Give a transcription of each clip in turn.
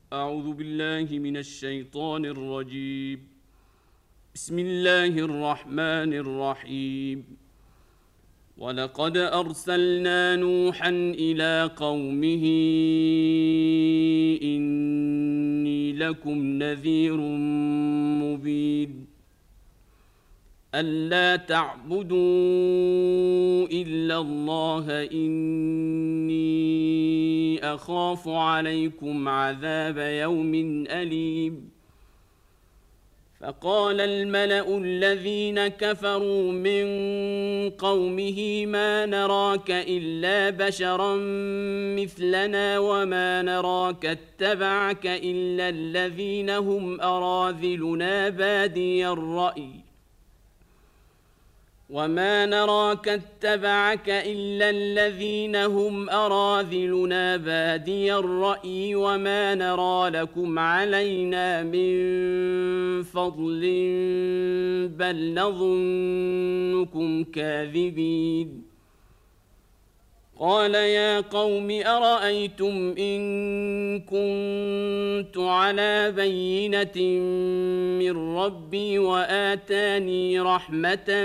أعوذ بالله من الشيطان الرجيم. بسم الله الرحمن الرحيم. ولقد أرسلنا نوحا إلى قومه إني لكم نذير مبين ألا تعبدوا إلا الله إني أخاف عليكم عذاب يوم أليم. فقال الملأ الذين كفروا من قومه ما نراك إلا بشرا مثلنا وما نراك اتبعك إلا الذين هم أراذلنا بادي الرأي وما نراك اتبعك إلا الذين هم أراذلنا بادي الرأي وما نرى لكم علينا من فضل بل نظنكم كاذبين. قال يا قوم أرأيتم إن كنت على بينة من ربي وآتاني رحمة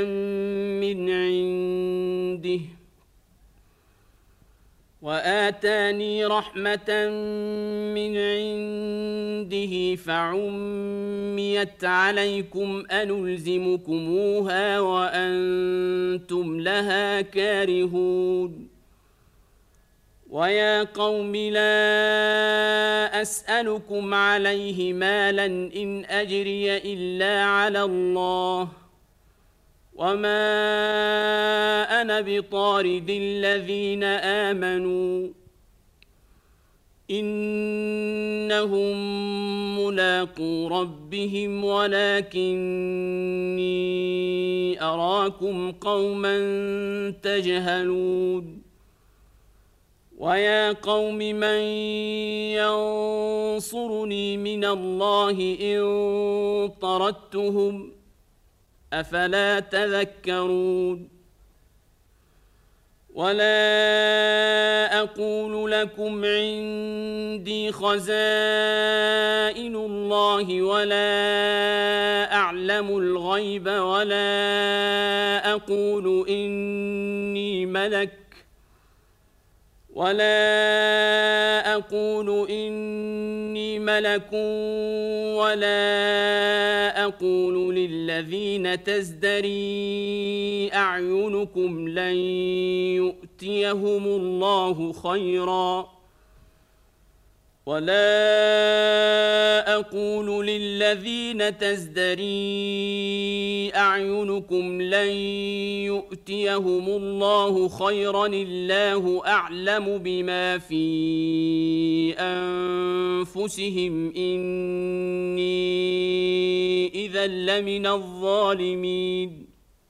من عنده فعميت عليكم أنلزمكموها وأنتم لها كارهون. ويا قوم لا أسألكم عليه مالا إن أجري إلا على الله وما أنا بطارد الذين آمنوا إنهم ملاقو ربهم ولكني أراكم قوما تجهلون. ويا قوم من ينصرني من الله إن طردتهم أفلا تذكرون. ولا أقول لكم عندي خزائن الله ولا أعلم الغيب ولا أقول إني ملك ولا أقول للذين تزدري أعينكم لن يؤتيهم الله خيرا الله أعلم بما في أنفسهم إني إذا لمن الظالمين.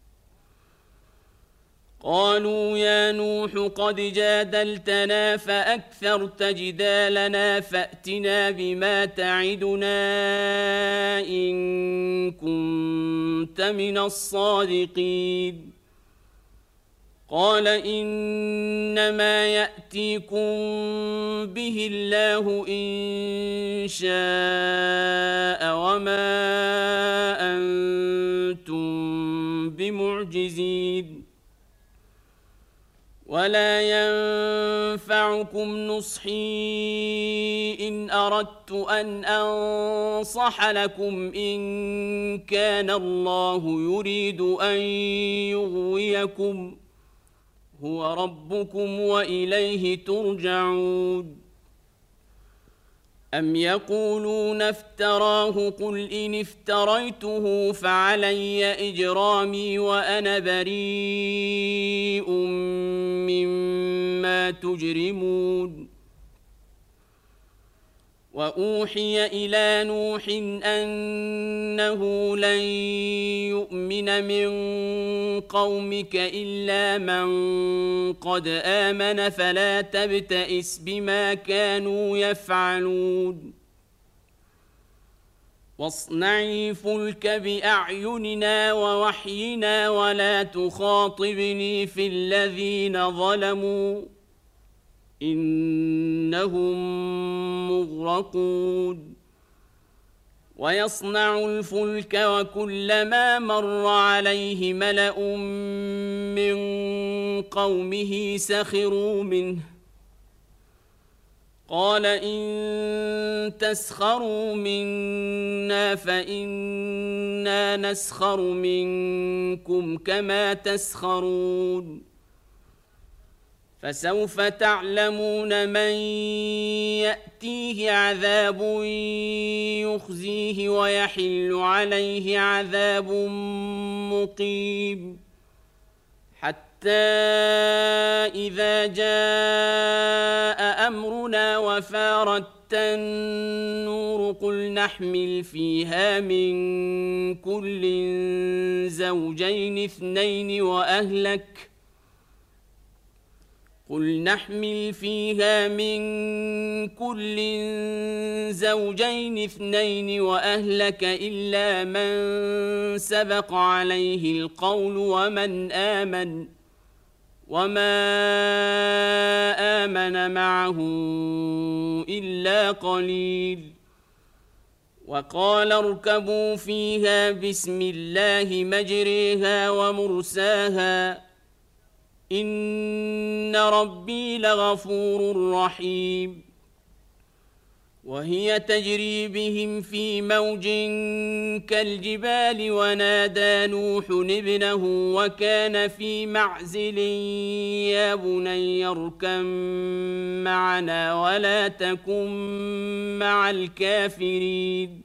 قالوا يا نوح قد جادلتنا فأكثرت جدالنا فأتنا بما تعدنا إن كنت من الصادقين. قال إنما يأتيكم به الله إن شاء وما أنتم بمعجزين. ولا ينفعكم نصحي إن أردت أن أنصح لكم إن كان الله يريد أن يغويكم هو ربكم وإليه ترجعون. أم يقولون افتراه قل إن افتريته فعلي إجرامي وأنا بريء مما تجرمون. وأوحي إلى نوح أنه لن يؤمن من قومك إلا من قد آمن فلا تبتئس بما كانوا يفعلون. واصنعي الفلك بأعيننا ووحينا ولا تخاطبني في الذين ظلموا إنهم مغرقون ويصنع الفلك وكلما مر عليه ملأ من قومه سخروا منه قال إن تسخروا منا فإنا نسخر منكم كما تسخرون فسوف تعلمون من يأتيه عذاب يخزيه ويحل عليه عذاب مقيم حتى إذا جاء أمرنا وفارت النور قل نحمل فيها من كل زوجين اثنين وأهلك إلا من سبق عليه القول وما آمن معه إلا قليل وقال اركبوا فيها بسم الله مجريها ومرساها إن ربي لغفور رحيم وهي تجري بهم في موج كالجبال ونادى نوح ابنه وكان في معزل يا بني اركب معنا ولا تكن مع الكافرين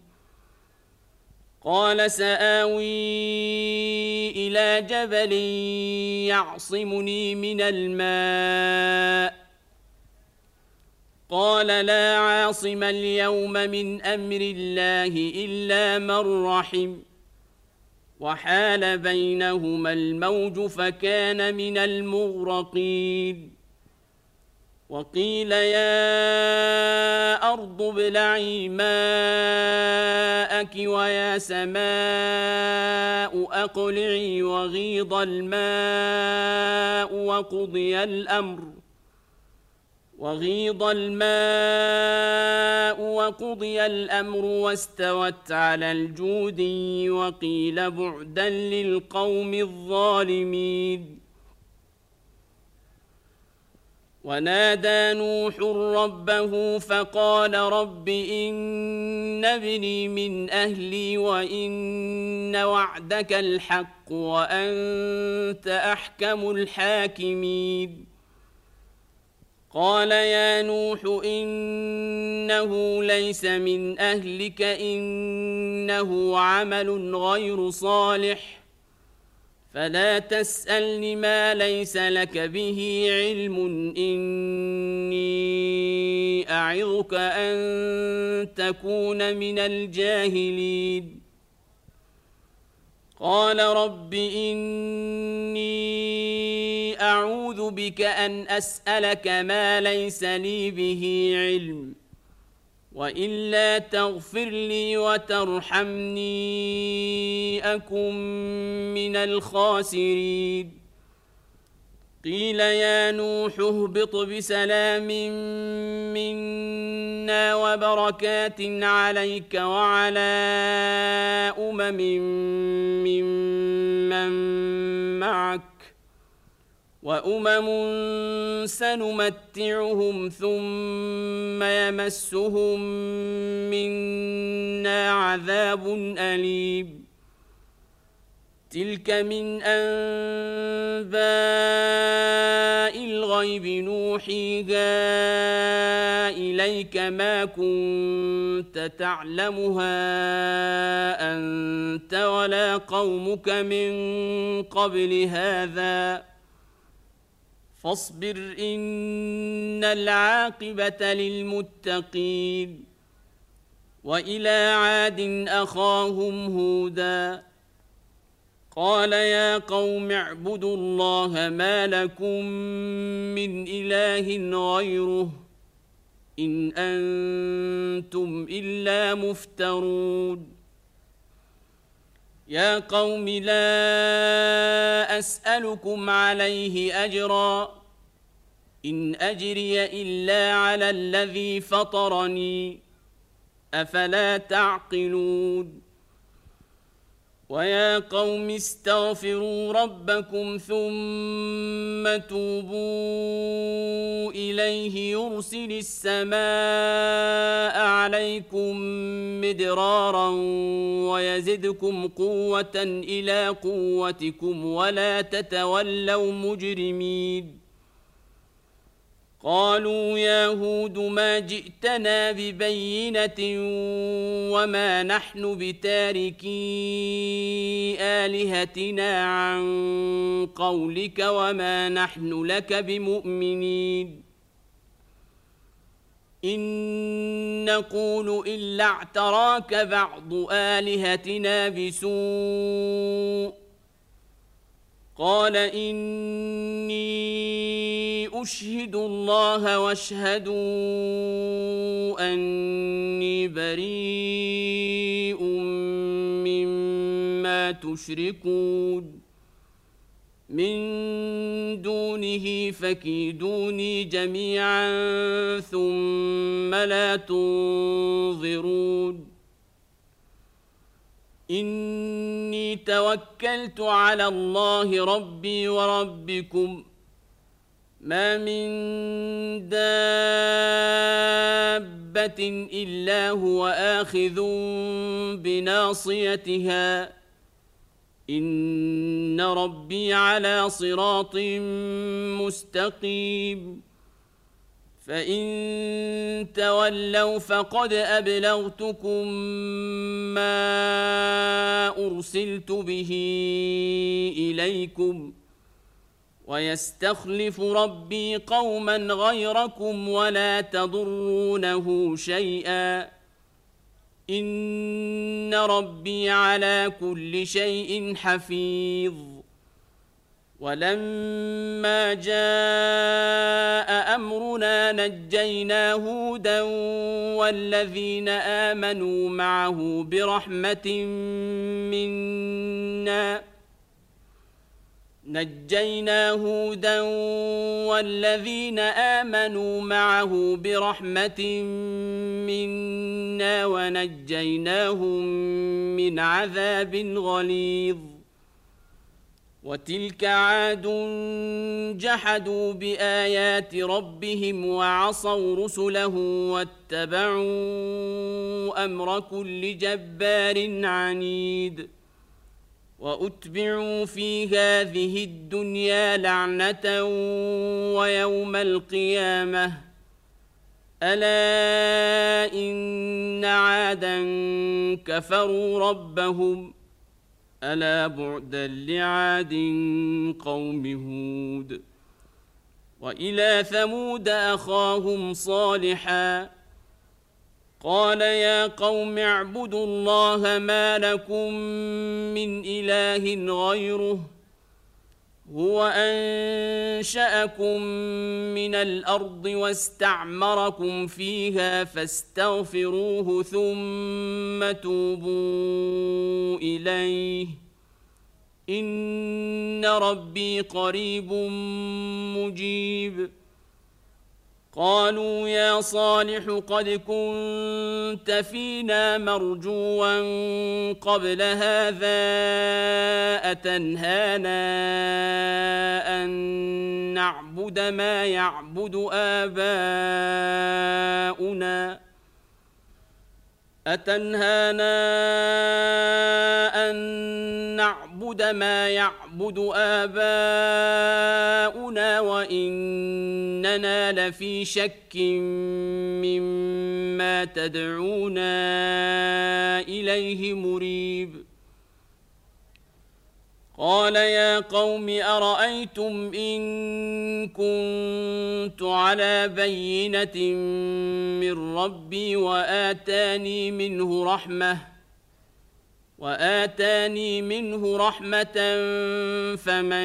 قال سآوي إلى جبل يعصمني من الماء قال لا عاصم اليوم من أمر الله إلا من رحم وحال بينهما الموج فكان من المغرقين وقيل يا أرض ابلعي ماءك ويا سماء أقلعي وغيض الماء وقضي الأمر واستوت على الجودي وقيل بعدا للقوم الظالمين ونادى نوح ربه فقال رب إن ابني من أهلي وإن وعدك الحق وأنت أحكم الحاكمين قال يا نوح إنه ليس من أهلك إنه عمل غير صالح فلا تسألني ما ليس لك به علم إني أعظك أن تكون من الجاهلين قال رب إني أعوذ بك أن أسألك ما ليس لي به علم وإلا تغفر لي وترحمني أكن من الخاسرين قيل يا نوح اهبط بسلام منا وبركات عليك وعلى ممن معك وأمم سنمتعهم ثم يمسهم منا عذاب أليم تلك من أنباء الغيب نوحيها إليك ما كنت تعلمها أنت ولا قومك من قبل هذا فاصبر إن العاقبة للمتقين وإلى عاد أخاهم هودا قال يا قوم اعبدوا الله ما لكم من إله غيره إن أنتم إلا مفترون يا قوم لا أسألكم عليه أجرا إن أجري إلا على الذي فطرني أفلا تعقلون ويا قوم استغفروا ربكم ثم توبوا إليه يرسل السماء عليكم مدرارا ويزدكم قوة إلى قوتكم ولا تتولوا مجرمين قالوا يا هود ما جئتنا ببينة وما نحن بتاركي آلهتنا عن قولك وما نحن لك بمؤمنين إن نقول إلا اعتراك بعض آلهتنا بسوء قال إني أشهد الله واشهدوا أني بريء مما تشركون من دونه فكيدوني جميعا ثم لا تنظرون إني توكلت على الله ربي وربكم ما من دابة إلا هو آخذ بناصيتها إن ربي على صراط مستقيم فإن تولوا فقد أبلغتكم ما أرسلت به إليكم ويستخلف ربي قوما غيركم ولا تضرونه شيئا إن ربي على كل شيء حفيظ ولما جاء أمرنا نجينا هودا والذين آمنوا معه برحمة منا نجينا هودا والذين آمنوا معه برحمة منا ونجيناهم من عذاب غليظ وتلك عاد جحدوا بآيات ربهم وعصوا رسله واتبعوا أمر كل جبار عنيد وأتبعوا في هذه الدنيا لعنة ويوم القيامة ألا إن عادا كفروا ربهم ألا بعدا لعاد قوم هود وإلى ثمود أخاهم صالحا قال يا قوم اعبدوا الله ما لكم من إله غيره هو أنشأكم من الأرض واستعمركم فيها فاستغفروه ثم توبوا إليه إن ربي قريب مجيب قالوا يا صالح قد كنت فينا مرجوا قبل هذا أتنهانا أن نعبد ما يعبد آباؤنا وإننا لفي شك مما تدعونا إليه مريب قال يا قوم أرأيتم إن كنت على بينة من ربي وآتاني منه رحمة فمن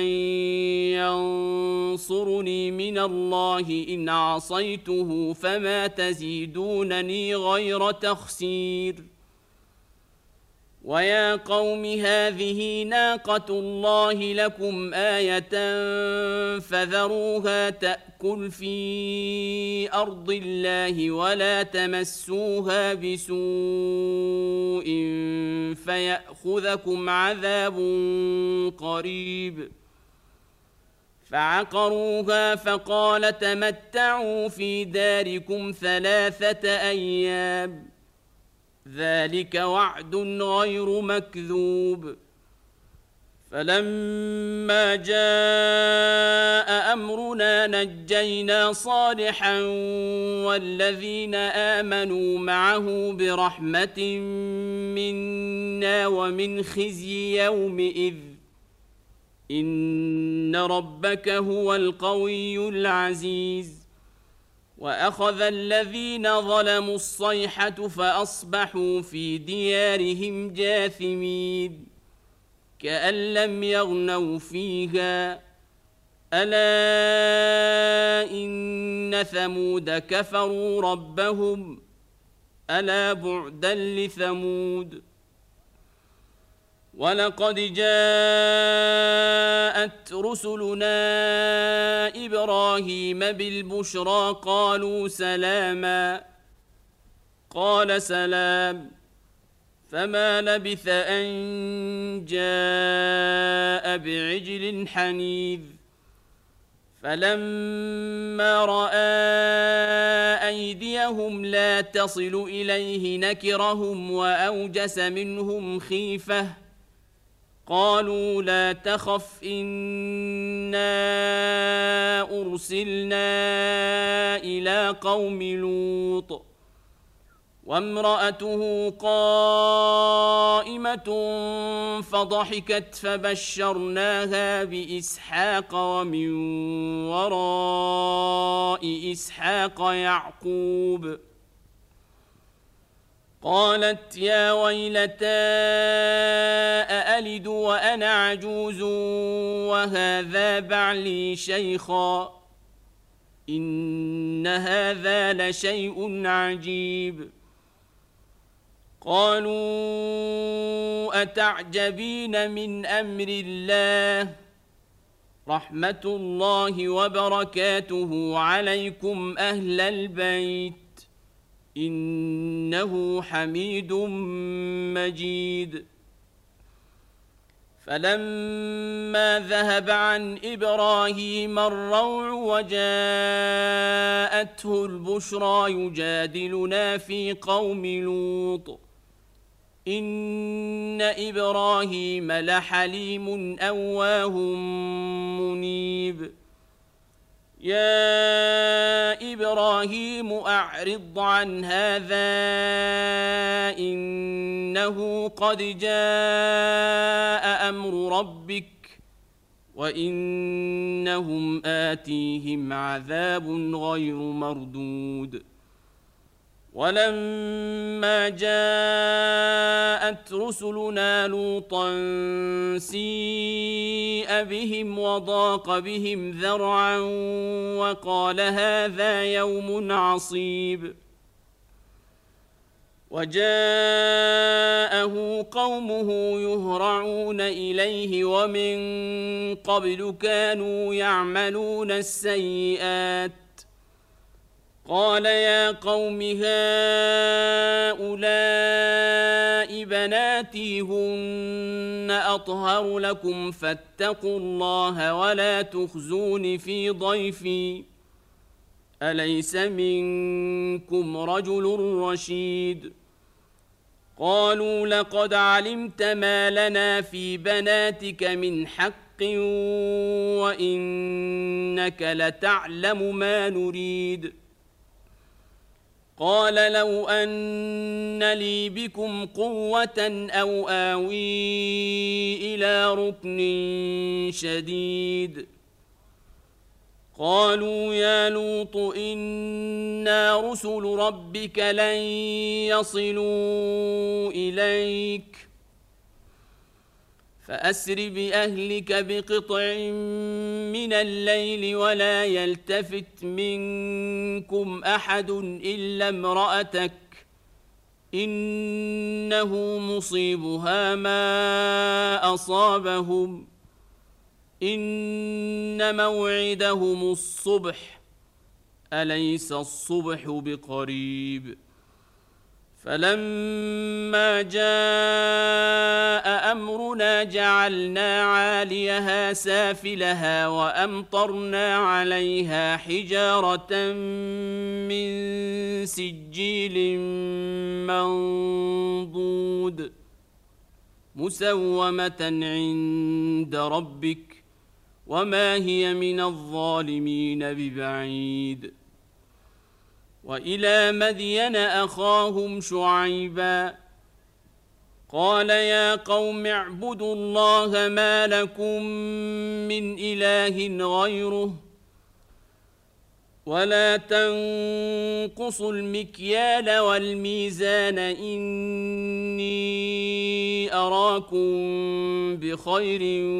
ينصرني من الله إن عصيته فما تزيدونني غير تخسير ويا قوم هذه ناقة الله لكم آية فذروها تأكل في أرض الله ولا تمسوها بسوء فيأخذكم عذاب قريب فعقروها فقال تمتعوا في داركم 3 أيام ذلك وعد غير مكذوب فلما جاء أمرنا نجينا صالحا والذين آمنوا معه برحمة منا ومن خزي يومئذ إن ربك هو القوي العزيز وأخذ الذين ظلموا الصيحة فأصبحوا في ديارهم جاثمين كأن لم يغنوا فيها ألا إن ثمود كفروا ربهم ألا بعدا لثمود ولقد جاءت رسلنا إبراهيم بالبشرى قالوا سلاما قال سلام فما لبث أن جاء بعجل حنيذ فلما رأى أيديهم لا تصل إليه نكرهم وأوجس منهم خيفة قالوا لا تخف إنا أرسلنا إلى قوم لوط وامرأته قائمة فضحكت فبشرناها بإسحاق ومن وراء إسحاق يعقوب قالت يا ويلتى أألد وأنا عجوز وهذا بعلي شيخا إن هذا لشيء عجيب قالوا أتعجبين من أمر الله رحمة الله وبركاته عليكم أهل البيت إنه حميد مجيد فلما ذهب عن إبراهيم الروع وجاءته البشرى يجادلنا في قوم لوط إن إبراهيم لحليم أواه منيب يا إبراهيم أعرض عن هذا إنه قد جاء أمر ربك وإنهم آتيهم عذاب غير مردود ولما جاءت رسلنا لوطا سيء بهم وضاق بهم ذرعا وقال هذا يوم عصيب وجاءه قومه يهرعون إليه ومن قبل كانوا يعملون السيئات قال يا قوم هؤلاء بناتي هن أطهر لكم فاتقوا الله ولا تخزون في ضيفي أليس منكم رجل رشيد قالوا لقد علمت ما لنا في بناتك من حق وإنك لتعلم ما نريد قال لو أن لي بكم قوة أو آوي إلى ركن شديد قالوا يا لوط إنا رسل ربك لن يصلوا إليك فأسر بأهلك بقطع من الليل ولا يلتفت منكم أحد إلا امرأتك إنه مصيبها ما أصابهم إن موعدهم الصبح أليس الصبح بقريب فلما جاء أمرنا جعلنا عاليها سافلها وأمطرنا عليها حجارة من سجيل منضود مسومة عند ربك وما هي من الظالمين ببعيد وإلى مدين أخاهم شعيبا قال يا قوم اعبدوا الله ما لكم من إله غيره ولا تنقصوا المكيال والميزان إني أراكم بخير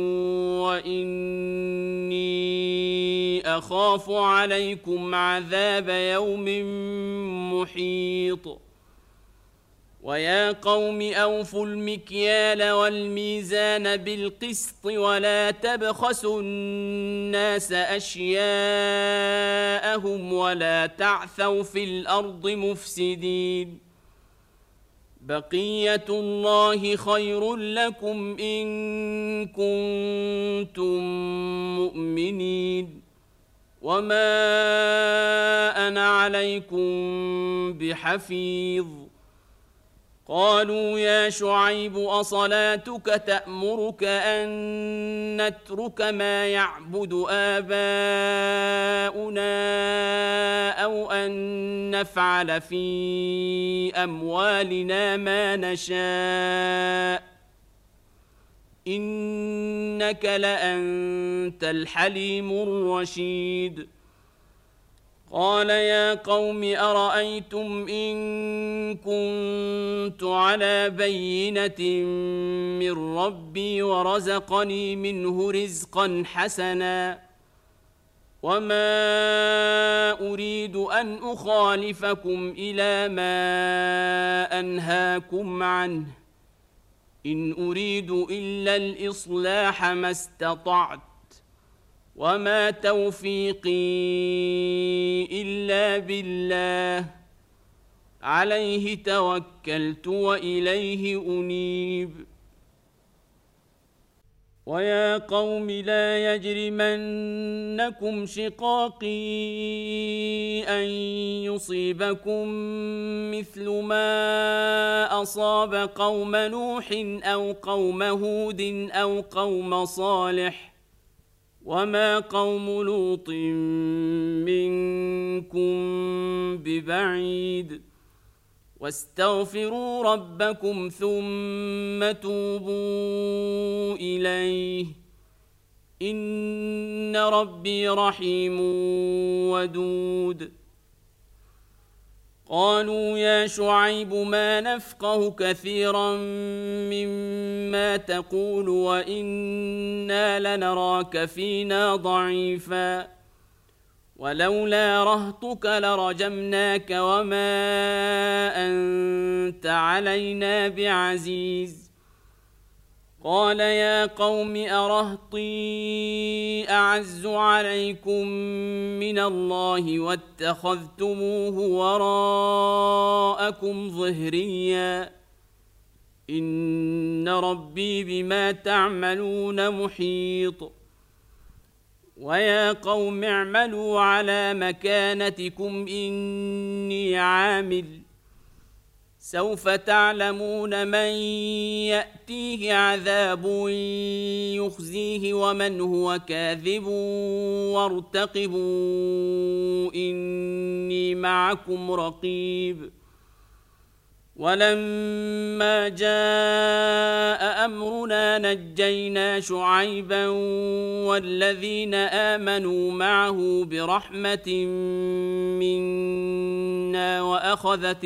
وإني أخاف عليكم عذاب يوم محيط ويا قوم أوفوا المكيال والميزان بالقسط ولا تبخسوا الناس أشياءهم ولا تعثوا في الأرض مفسدين بقية الله خير لكم إن كنتم مؤمنين وما أنا عليكم بحفيظ قالوا يا شعيب أصلاتك تأمرك أن نترك ما يعبد آباؤنا أو أن نفعل في أموالنا ما نشاء إنك لأنت الحليم الرشيد قال يا قوم أرأيتم إن كنت على بينة من ربي ورزقني منه رزقا حسنا وما أريد أن أخالفكم إلى ما أنهاكم عنه إن أريد إلا الإصلاح ما استطعت وما توفيقي إلا بالله عليه توكلت وإليه أنيب ويا قوم لا يجرمنكم شقاقي أن يصيبكم مثل ما أصاب قوم نوح أو قوم هود أو قوم صالح وما قوم لوط منكم ببعيد واستغفروا ربكم ثم توبوا إليه إن ربي رحيم ودود قالوا يا شعيب ما نفقه كثيرا مما تقول وإنا لنراك فينا ضعيفا ولولا رهطك لرجمناك وما أنت علينا بعزيز قال يا قوم أرهطي أعز عليكم من الله واتخذتموه وراءكم ظهريا إن ربي بما تعملون محيط ويا قوم اعملوا على مكانتكم إني عامل سوف تعلمون من يأتيه عذاب يخزيه ومن هو كاذب وارتقبوا إني معكم رقيب ولما جاء أمرنا نجينا شعيبا والذين آمنوا معه برحمة منا وأخذت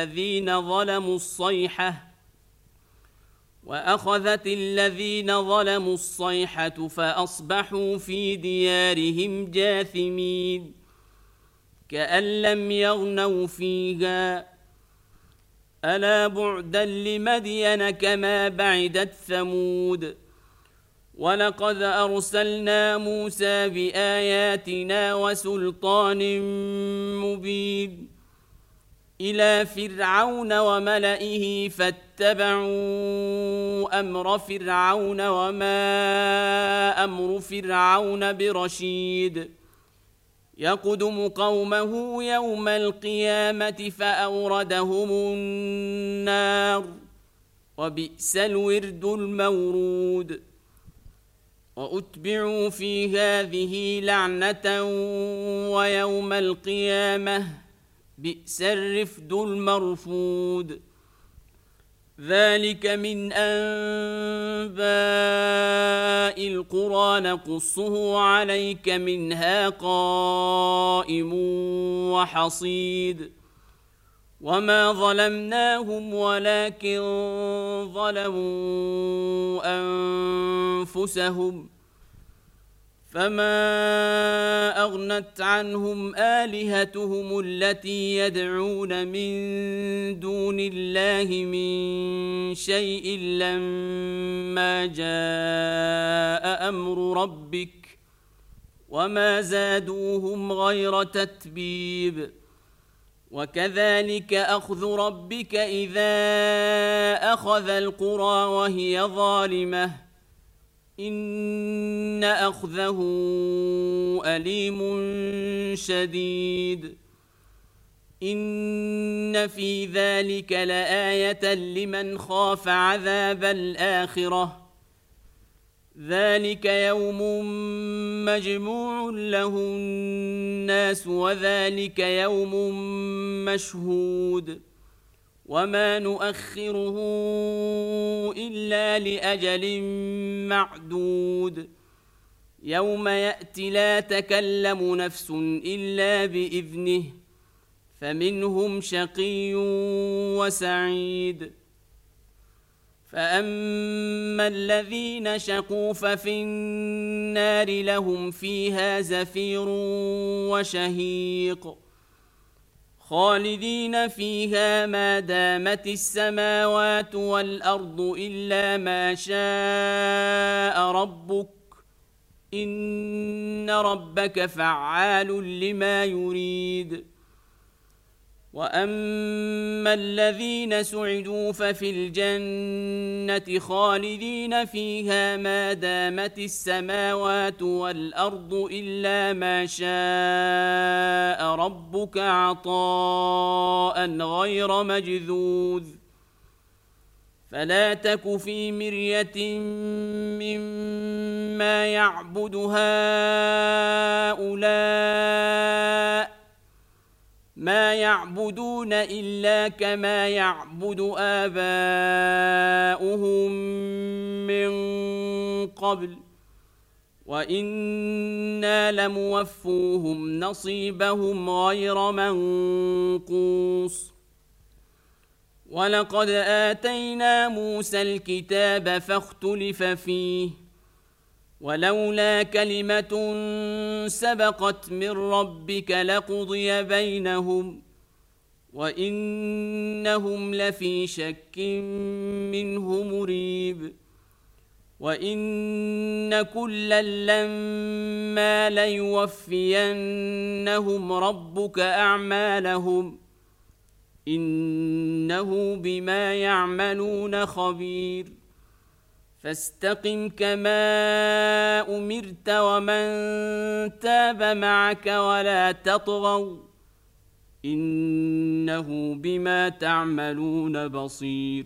الذين ظلموا الصيحة فأصبحوا في ديارهم جاثمين كأن لم يغنوا فيها ألا بعدا لمدين كما بعدت ثمود ولقد أرسلنا موسى بآياتنا وسلطان مبين إلى فرعون وملئه فاتبعوا أمر فرعون وما أمر فرعون برشيد يقدم قومه يوم القيامة فأوردهم النار وبئس الورد المورود وأتبعوا في هذه لعنة ويوم القيامة بئس الرفد المرفود ذلك من أنباء القرى نقصه عليك منها قائم وحصيد وما ظلمناهم ولكن ظلموا أنفسهم فما أغنت عنهم آلهتهم التي يدعون من دون الله من شيء لما جاء أمر ربك وما زادوهم غير تتبيب وكذلك أخذ ربك إذا أخذ القرى وهي ظالمة إن أخذه أليم شديد إن في ذلك لآية لمن خاف عذاب الآخرة ذلك يوم مجموع له الناس وذلك يوم مشهود وما نؤخره إلا لأجل معدود يوم يأتي لا تكلم نفس إلا بإذنه فمنهم شقي وسعيد فأما الذين شقوا ففي النار لهم فيها زفير وشهيق خالدين فيها ما دامت السماوات والأرض إلا ما شاء ربك إن ربك فعال لما يريد وأما الذين سعدوا ففي الجنة خالدين فيها ما دامت السماوات والأرض إلا ما شاء ربك عطاء غير مجذوذ فلا تك في مرية مما يعبد هؤلاء ما يعبدون إلا كما يعبد آباؤهم من قبل وإنا لموفوهم نصيبهم غير منقوص ولقد آتينا موسى الكتاب فاختلف فيه ولولا كلمة سبقت من ربك لقضي بينهم وإنهم لفي شك منه مريب وإن كلا لما ليوفينهم ربك أعمالهم إنه بما يعملون خبير فاستقم كما أمرت ومن تاب معك ولا تطغوا إنه بما تعملون بصير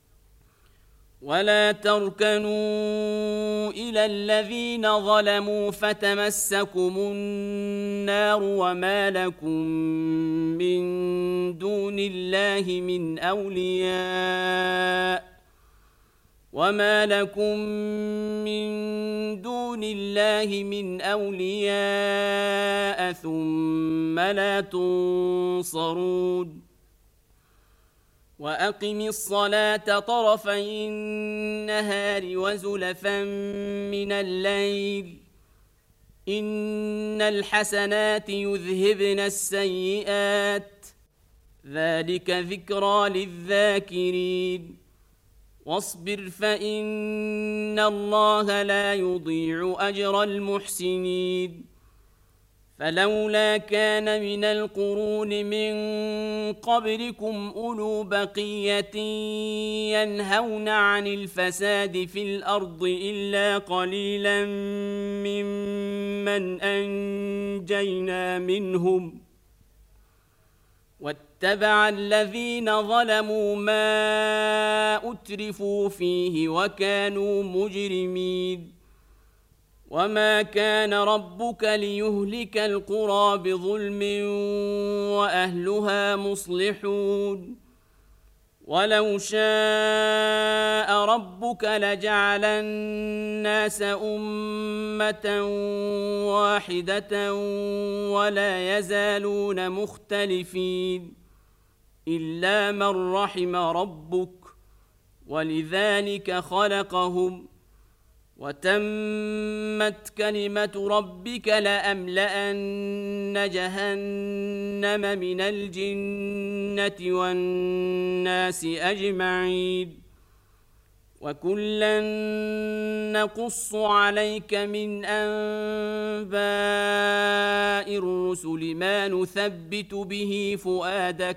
ولا تركنوا إلى الذين ظلموا فتمسكم النار وما لكم من دون الله من أولياء ثم لا تنصرون وأقم الصلاة طرفي النهار وزلفا من الليل إن الحسنات يذهبن السيئات ذلك ذكرى للذاكرين واصبر فإن الله لا يضيع أجر المحسنين فلولا كان من القرون من قبلكم أولو بقية ينهون عن الفساد في الأرض إلا قليلا ممن أنجينا منهم واتبع الذين ظلموا ما أترفوا فيه وكانوا مجرمين وما كان ربك ليهلك القرى بظلم وأهلها مصلحون ولو شاء ربك لجعل الناس أمة واحدة ولا يزالون مختلفين إلا من رحم ربك ولذلك خلقهم وتمت كلمة ربك لأملأن جهنم من الجنة والناس أجمعين وكلا نقص عليك من أنباء الرسل ما نثبت به فؤادك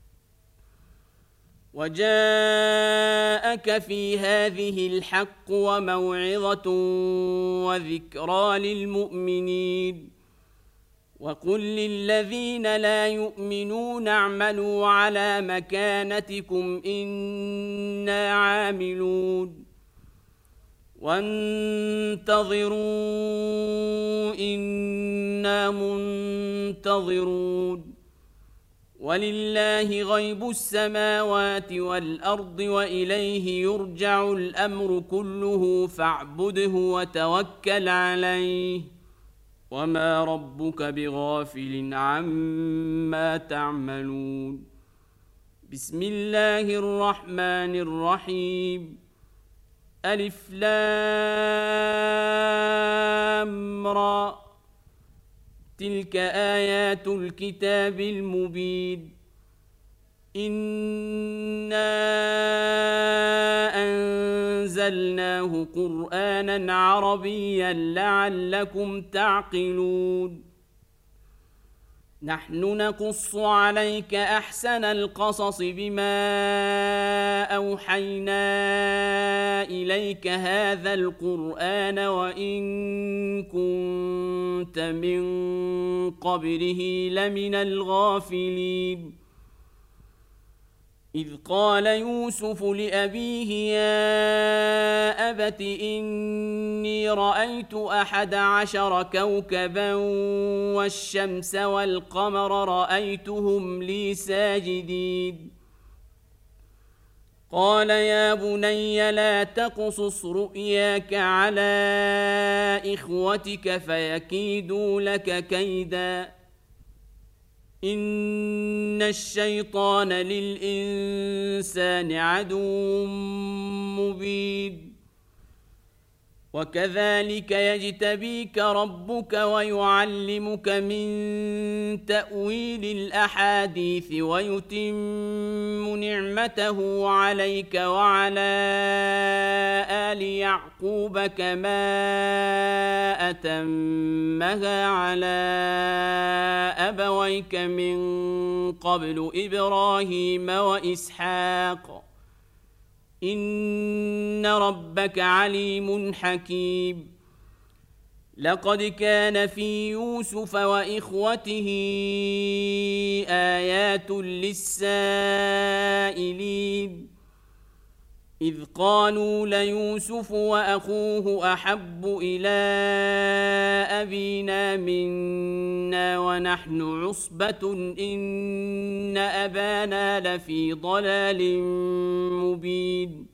وجاءك في هذه الحق وموعظة وذكرى للمؤمنين وقل للذين لا يؤمنون اعملوا على مكانتكم إنا عاملون وانتظروا إنا منتظرون ولله غيب السماوات والأرض وإليه يرجع الأمر كله فاعبده وتوكل عليه وما ربك بغافل عما تعملون بسم الله الرحمن الرحيم ألف لام را تلك آيات الكتاب المبين إنا أنزلناه قرآنا عربيا لعلكم تعقلون نحن نقص عليك أحسن القصص بما أوحينا إليك هذا القرآن وإن كنت من قبله لمن الغافلين إذ قال يوسف لأبيه يا أبت إني رأيت 11 كوكبا والشمس والقمر رأيتهم لي ساجدين قال يا بني لا تقصص رؤياك على إخوتك فيكيدوا لك كيدا إن الشيطان للإنسان عدو مبين وكذلك يجتبيك ربك ويعلمك من تأويل الأحاديث ويتم نعمته عليك وعلى آل يعقوب كما أتمها على أبويك من قبل إبراهيم وإسحاق إن ربك عليم حكيم لقد كان في يوسف وإخوته آيات للسائلين إذ قالوا ليوسف وأخوه أحب إلى أبينا منا ونحن عصبة إن أبانا لفي ضلال مبين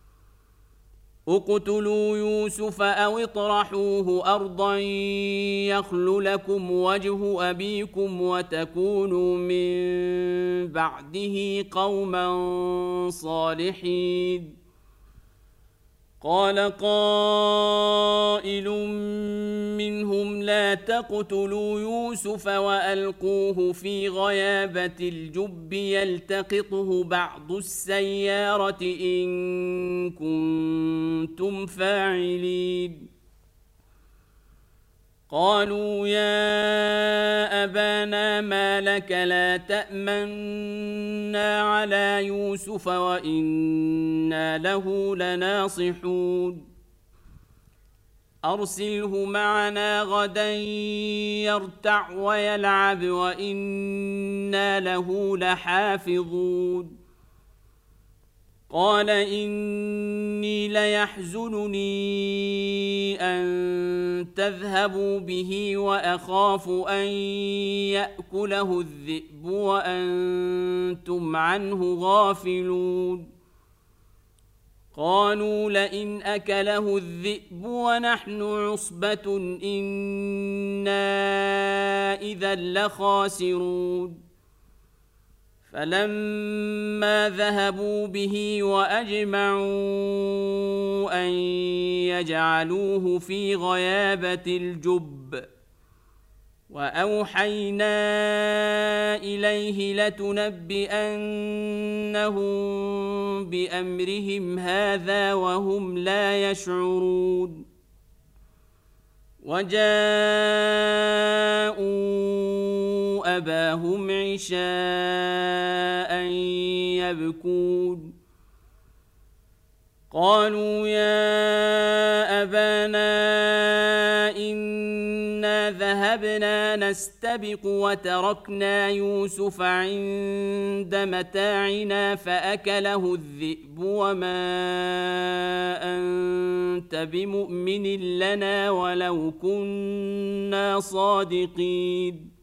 اقتلوا يوسف أو اطرحوه أرضا يخل لكم وجه أبيكم وتكونوا من بعده قوما صالحين قال قائل منهم لا تقتلوا يوسف وألقوه في غيابة الجب يلتقطه بعض السيارة إن كنتم فاعلين قالوا يا أبانا ما لك لا تأمنا على يوسف وإنا له لناصحون أرسله معنا غدا يرتع ويلعب وإنا له لحافظون قال إني ليحزنني أن تذهبوا به وأخاف أن يأكله الذئب وأنتم عنه غافلون قالوا لئن أكله الذئب ونحن عصبة إنا إذا لخاسرون فلما ذهبوا به وأجمعوا أن يجعلوه في غيابة الجب وأوحينا إليه لتنبئنهم بأمرهم هذا وهم لا يشعرون وجاءوا أباهم عشاء يبكون قالوا يا أبانا إنا ذهبنا نستبق وتركنا يوسف عند متاعنا فأكله الذئب وما أنت بمؤمن لنا ولو كنا صادقين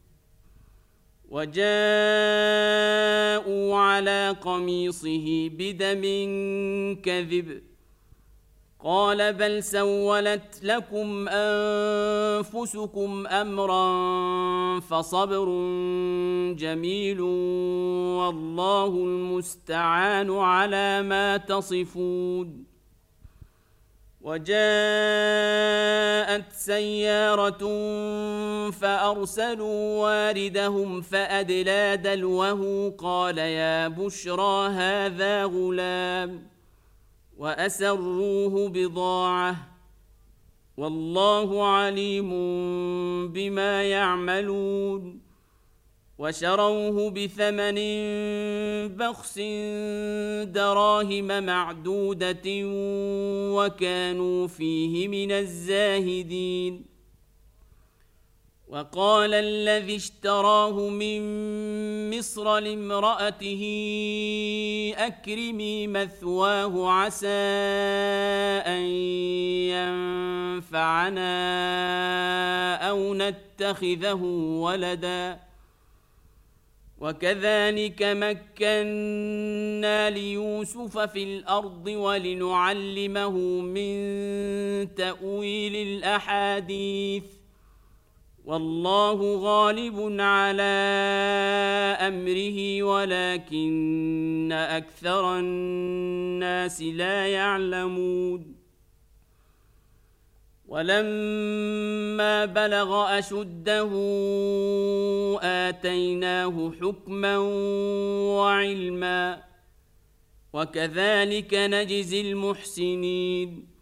وجاءوا على قميصه بدم كذب قال بل سولت لكم أنفسكم أمرا فصبر جميل والله المستعان على ما تصفون وجاءت سيارة فأرسلوا واردهم فأدلى دلوه قال يا بشرى هذا غلام وأسروه بضاعة والله عليم بما يعملون وشروه بثمن بخس دراهم معدودة وكانوا فيه من الزاهدين وقال الذي اشتراه من مصر لامرأته أكرمي مثواه عسى أن ينفعنا أو نتخذه ولدا وكذلك مكنا ليوسف في الأرض ولنعلمه من تأويل الأحاديث والله غالب على أمره ولكن أكثر الناس لا يعلمون ولما بلغ أشده آتيناه حكما وعلما وكذلك نجزي المحسنين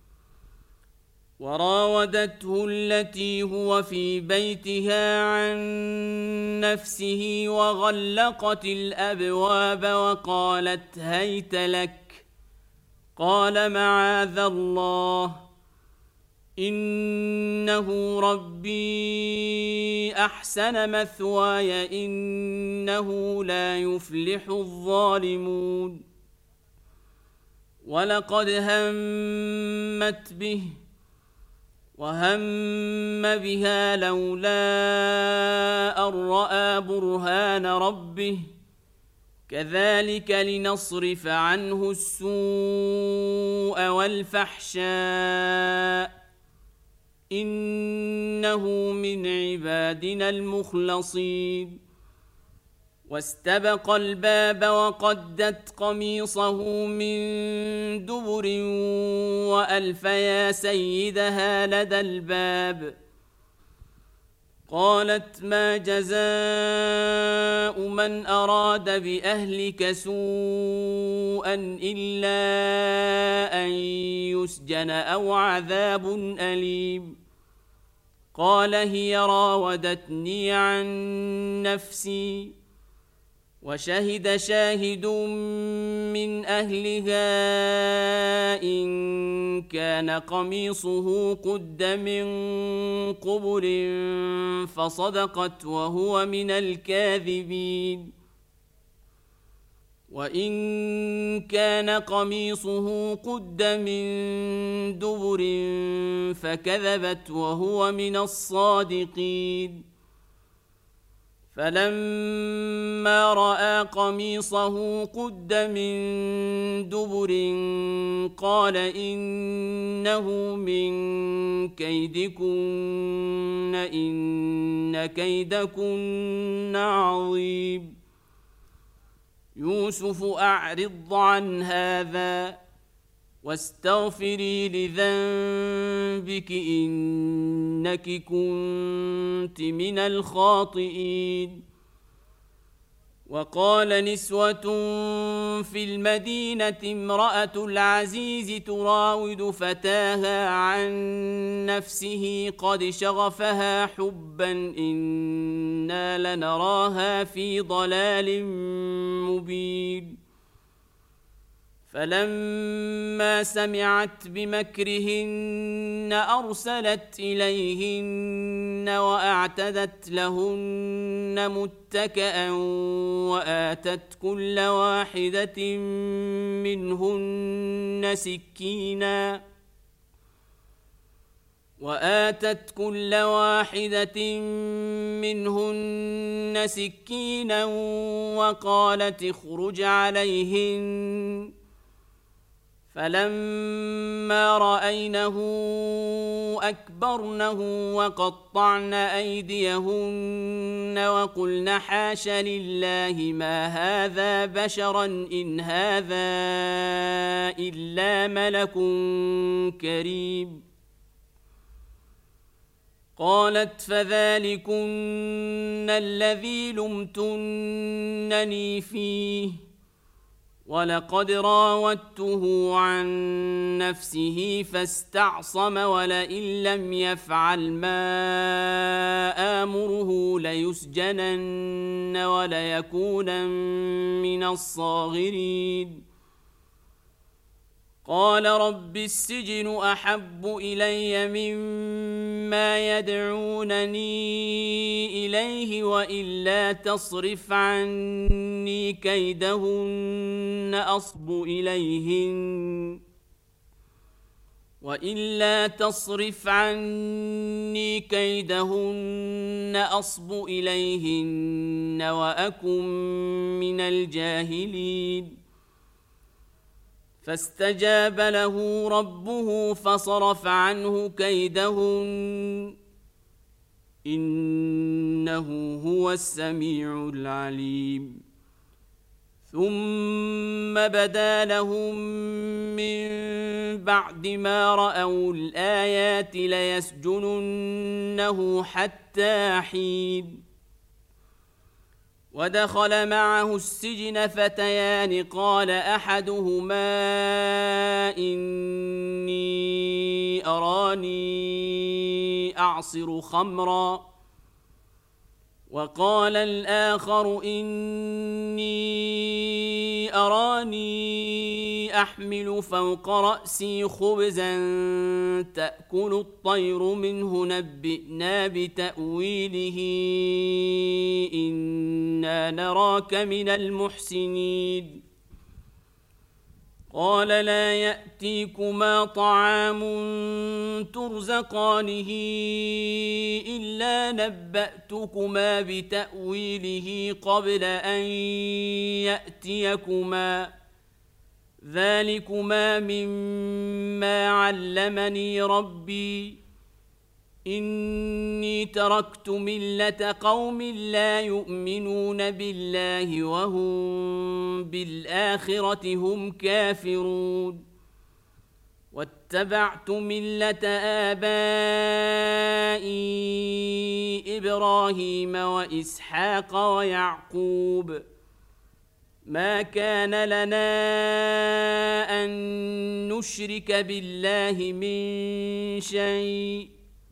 وراودته التي هو في بيتها عن نفسه وغلقت الأبواب وقالت هيت لك قال معاذ الله إنه ربي أحسن مثواي إنه لا يفلح الظالمون ولقد همت به وهم بها لولا أن رأى برهان ربه كذلك لنصرف عنه السوء والفحشاء إنه من عبادنا المخلصين واستبق الباب وقدت قميصه من دبر وألف يا سيدها لدى الباب. قالت ما جزاء من أراد بأهلك سوءا إلا أن يسجن أو عذاب أليم. قال هي راودتني عن نفسي وشهد شاهد من أهلها إن كان قميصه قد من قبل فصدقت وهو من الكاذبين وإن كان قميصه قد من دبر فكذبت وهو من الصادقين. فلما رأى قميصه قد من دبر قال إنه من كيدكن إن كيدكن عظيم. يوسف أعرض عن هذا واستغفري لذنبك إنك كنت من الخاطئين. وقال نسوة في المدينة امرأة العزيز تراود فتاها عن نفسه قد شغفها حبا إنا لنراها في ضلال مبين. فلما سمعت بمكرهن أرسلت إليهن وأعتدت لهن متكئا وآتت كل واحدة منهن سكينا وقالت اخرج عليهن. فلما رأينه أكبرنه وقطعن أيديهن وقلن حاش لله ما هذا بشرا إن هذا إلا ملك كريم. قالت فذلكن الذي لمتنني فيه ولقد راودته عن نفسه فاستعصم ولئن لم يفعل ما آمره ليسجنن وليكونن من الصاغرين. قال رب السجن أحب إلي مما يدعونني إليه وإلا تصرف عني كيدهن أصب إليهن وأكن من الجاهلين. فاستجاب له ربه فصرف عنه كيدهن إنه هو السميع العليم. ثم بدا لهم من بعد ما رأوا الآيات ليسجننه حتى حين. ودخل معه السجن فتيان قال أحدهما إني أراني أعصر خمرا وقال الآخر إني أراني أحمل فوق رأسي خبزا تأكل الطير منه نبئنا بتأويله إنا نراك من المحسنين. قال لا يأتيكما طعام ترزقانه إلا نبأتكما بتأويله قبل أن يأتيكما ذلكما مما علمني ربي إني تركت ملة قوم لا يؤمنون بالله وهم بالآخرة هم كافرون واتبعت ملة آبائي إبراهيم وإسحاق ويعقوب ما كان لنا أن نشرك بالله من شيء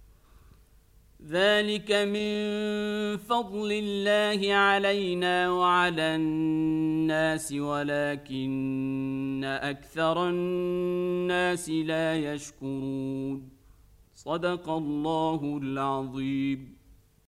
ذلك من فضل الله علينا وعلى الناس ولكن أكثر الناس لا يشكرون صدق الله العظيم.